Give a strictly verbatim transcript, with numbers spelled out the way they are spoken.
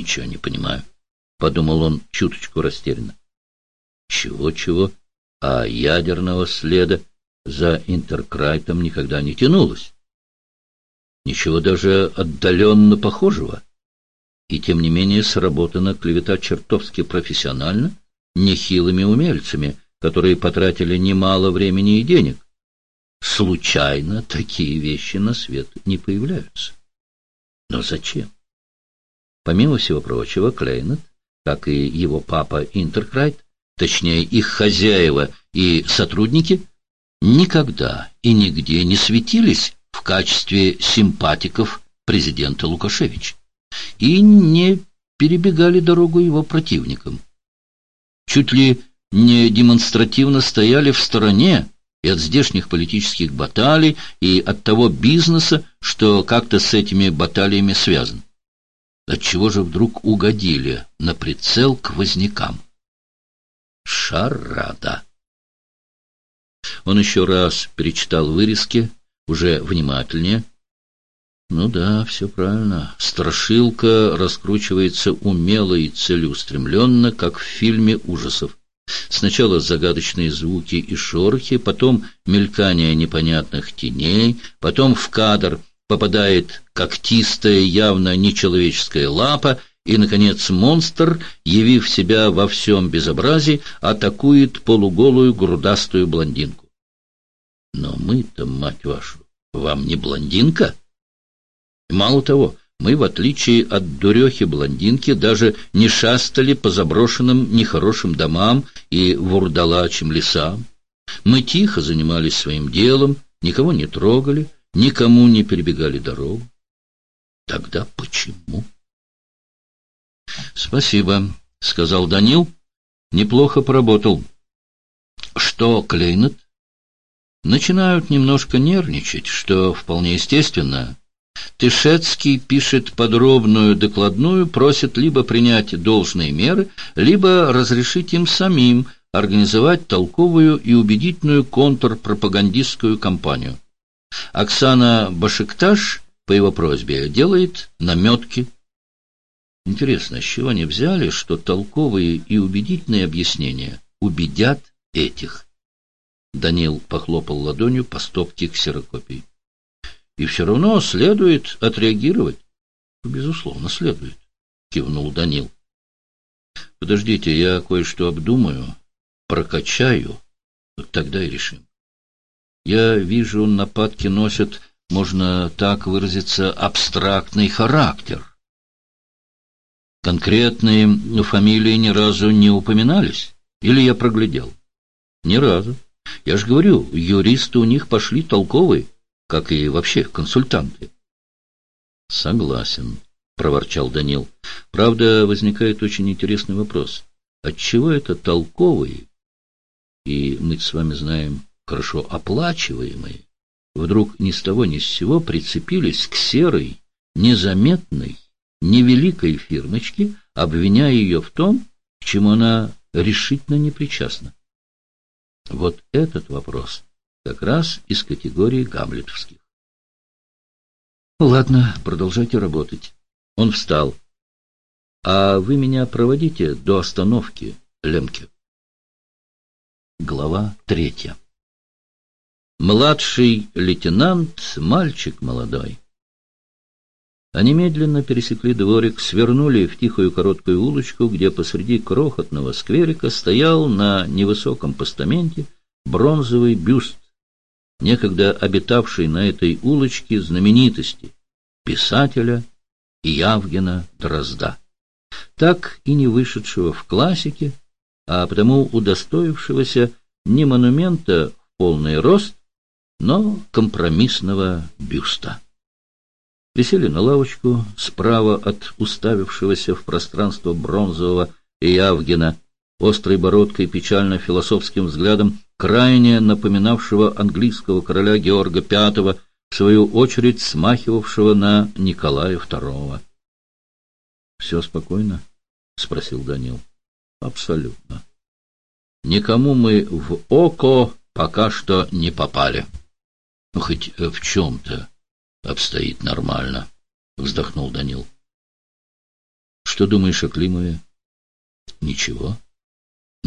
ничего не понимаю, — подумал он чуточку растерянно. Чего-чего, а ядерного следа за Интеркрайтом никогда не тянулось. Ничего даже отдаленно похожего. И тем не менее сработана клевета чертовски профессионально, нехилыми умельцами, которые потратили немало времени и денег. Случайно такие вещи на свет не появляются. Но зачем? Помимо всего прочего, Клейнет, как и его папа Интеркрайт, точнее их хозяева и сотрудники, никогда и нигде не светились в качестве симпатиков президента Лукашевича и не перебегали дорогу его противникам. Чуть ли не демонстративно стояли в стороне и от здешних политических баталий, и от того бизнеса, что как-то с этими баталиями связан. Отчего же вдруг угодили на прицел к вознякам? Шарада! Он еще раз перечитал вырезки, уже внимательнее. Ну да, все правильно. Страшилка раскручивается умело и целеустремленно, как в фильме ужасов. Сначала загадочные звуки и шорохи, потом мелькание непонятных теней, потом в кадр попадает когтистая, явно нечеловеческая лапа, и, наконец, монстр, явив себя во всем безобразии, атакует полуголую грудастую блондинку. Но мы-то, мать вашу, вам не блондинка? Мало того, мы, в отличие от дурехи-блондинки, даже не шастали по заброшенным нехорошим домам и вурдалачьим лесам. Мы тихо занимались своим делом, никого не трогали, никому не перебегали дорогу. Тогда почему? — Спасибо, — сказал Данил. — Неплохо поработал. — Что, Клейнет? Начинают немножко нервничать, что вполне естественно. Тышецкий пишет подробную докладную, просит либо принять должные меры, либо разрешить им самим организовать толковую и убедительную контрпропагандистскую кампанию. Оксана Башикташ по его просьбе делает наметки. Интересно, с чего они взяли, что толковые и убедительные объяснения убедят этих? Данил похлопал ладонью по стопке ксерокопий. И все равно следует отреагировать. Безусловно, следует, кивнул Данил. Подождите, я кое-что обдумаю, прокачаю, тогда и решим. Я вижу, нападки носят, можно так выразиться, абстрактный характер. Конкретные фамилии ни разу не упоминались? Или я проглядел? Ни разу. Я же говорю, юристы у них пошли толковые, как и вообще консультанты. Согласен, проворчал Данил. Правда, возникает очень интересный вопрос. Отчего это толковые, и мы с вами знаем, хорошо оплачиваемые, вдруг ни с того ни с сего прицепились к серой, незаметной, невеликой фирмочке, обвиняя ее в том, к чему она решительно не причастна? Вот этот вопрос как раз из категории гамлетовских. Ладно, продолжайте работать. Он встал. А вы меня проводите до остановки, Лемке. Глава третья. Младший лейтенант, мальчик молодой. Они медленно пересекли дворик, свернули в тихую короткую улочку, где посреди крохотного скверика стоял на невысоком постаменте бронзовый бюст некогда обитавшей на этой улочке знаменитости, писателя Иявгена Дрозда, так и не вышедшего в классике, а потому удостоившегося не монумента в полный рост, но компромиссного бюста. Присели на лавочку справа от уставившегося в пространство бронзового Иявгена, острой бородкой, печально-философским взглядом, крайне напоминавшего английского короля Георга Пятого, в свою очередь смахивавшего на Николая Второго. — Все спокойно? — спросил Данил. — Абсолютно. Никому мы в око пока что не попали. — Хоть в чем-то обстоит нормально, — вздохнул Данил. Что думаешь о Климове? Ничего.